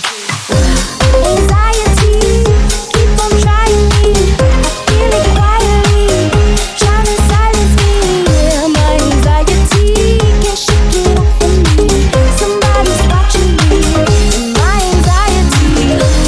Anxiety, keep on trying me. I feel it quietly, trying to silence me. Yeah, my anxiety can't shake it off of me. Somebody's watching me. And my anxiety,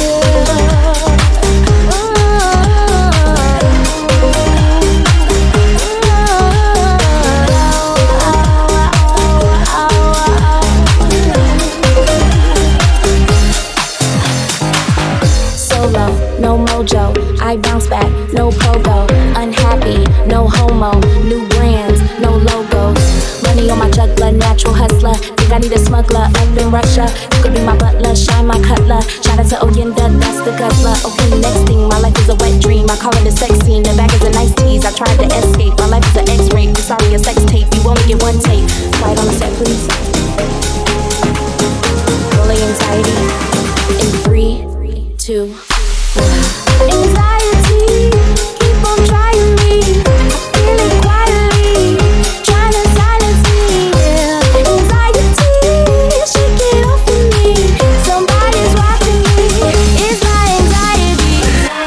Solo, no mojo, I bounce back, no pogo. Unhappy, no homo, new brands, no logos. Money on my juggler, natural hustler. Think I need a smuggler up in Russia. You could be my butler, shine my cutler. Shout out to Oyenda, that's the guzzler. Okay, next thing, my life is a wet dream. I call it a sex scene, the bag is a nice tease. I tried to escape, my life is an X-ray. I'm sorry, a sex tape, you only get one tape. Quiet on the set, please. Rolling anxiety in 3, 2, 1. Anxiety, keep on trying me. I feel it quietly, trying to silence me. Yeah. Anxiety, shake it off of me. Somebody's watching me. It's my anxiety.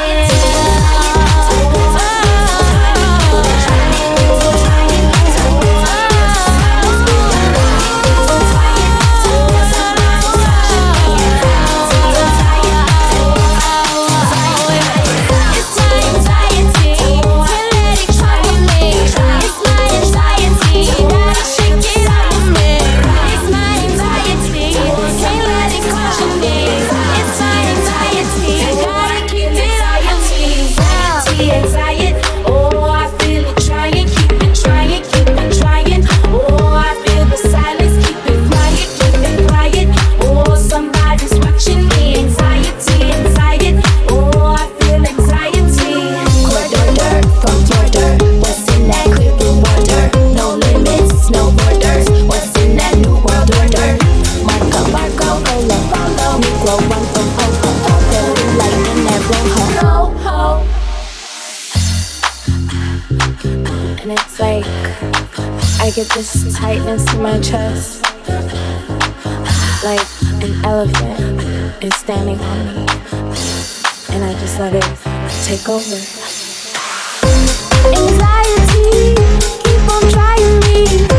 And it's like I get this tightness in my chest, like an elephant is standing on me, and I just let it take over. Anxiety, keep on trying me.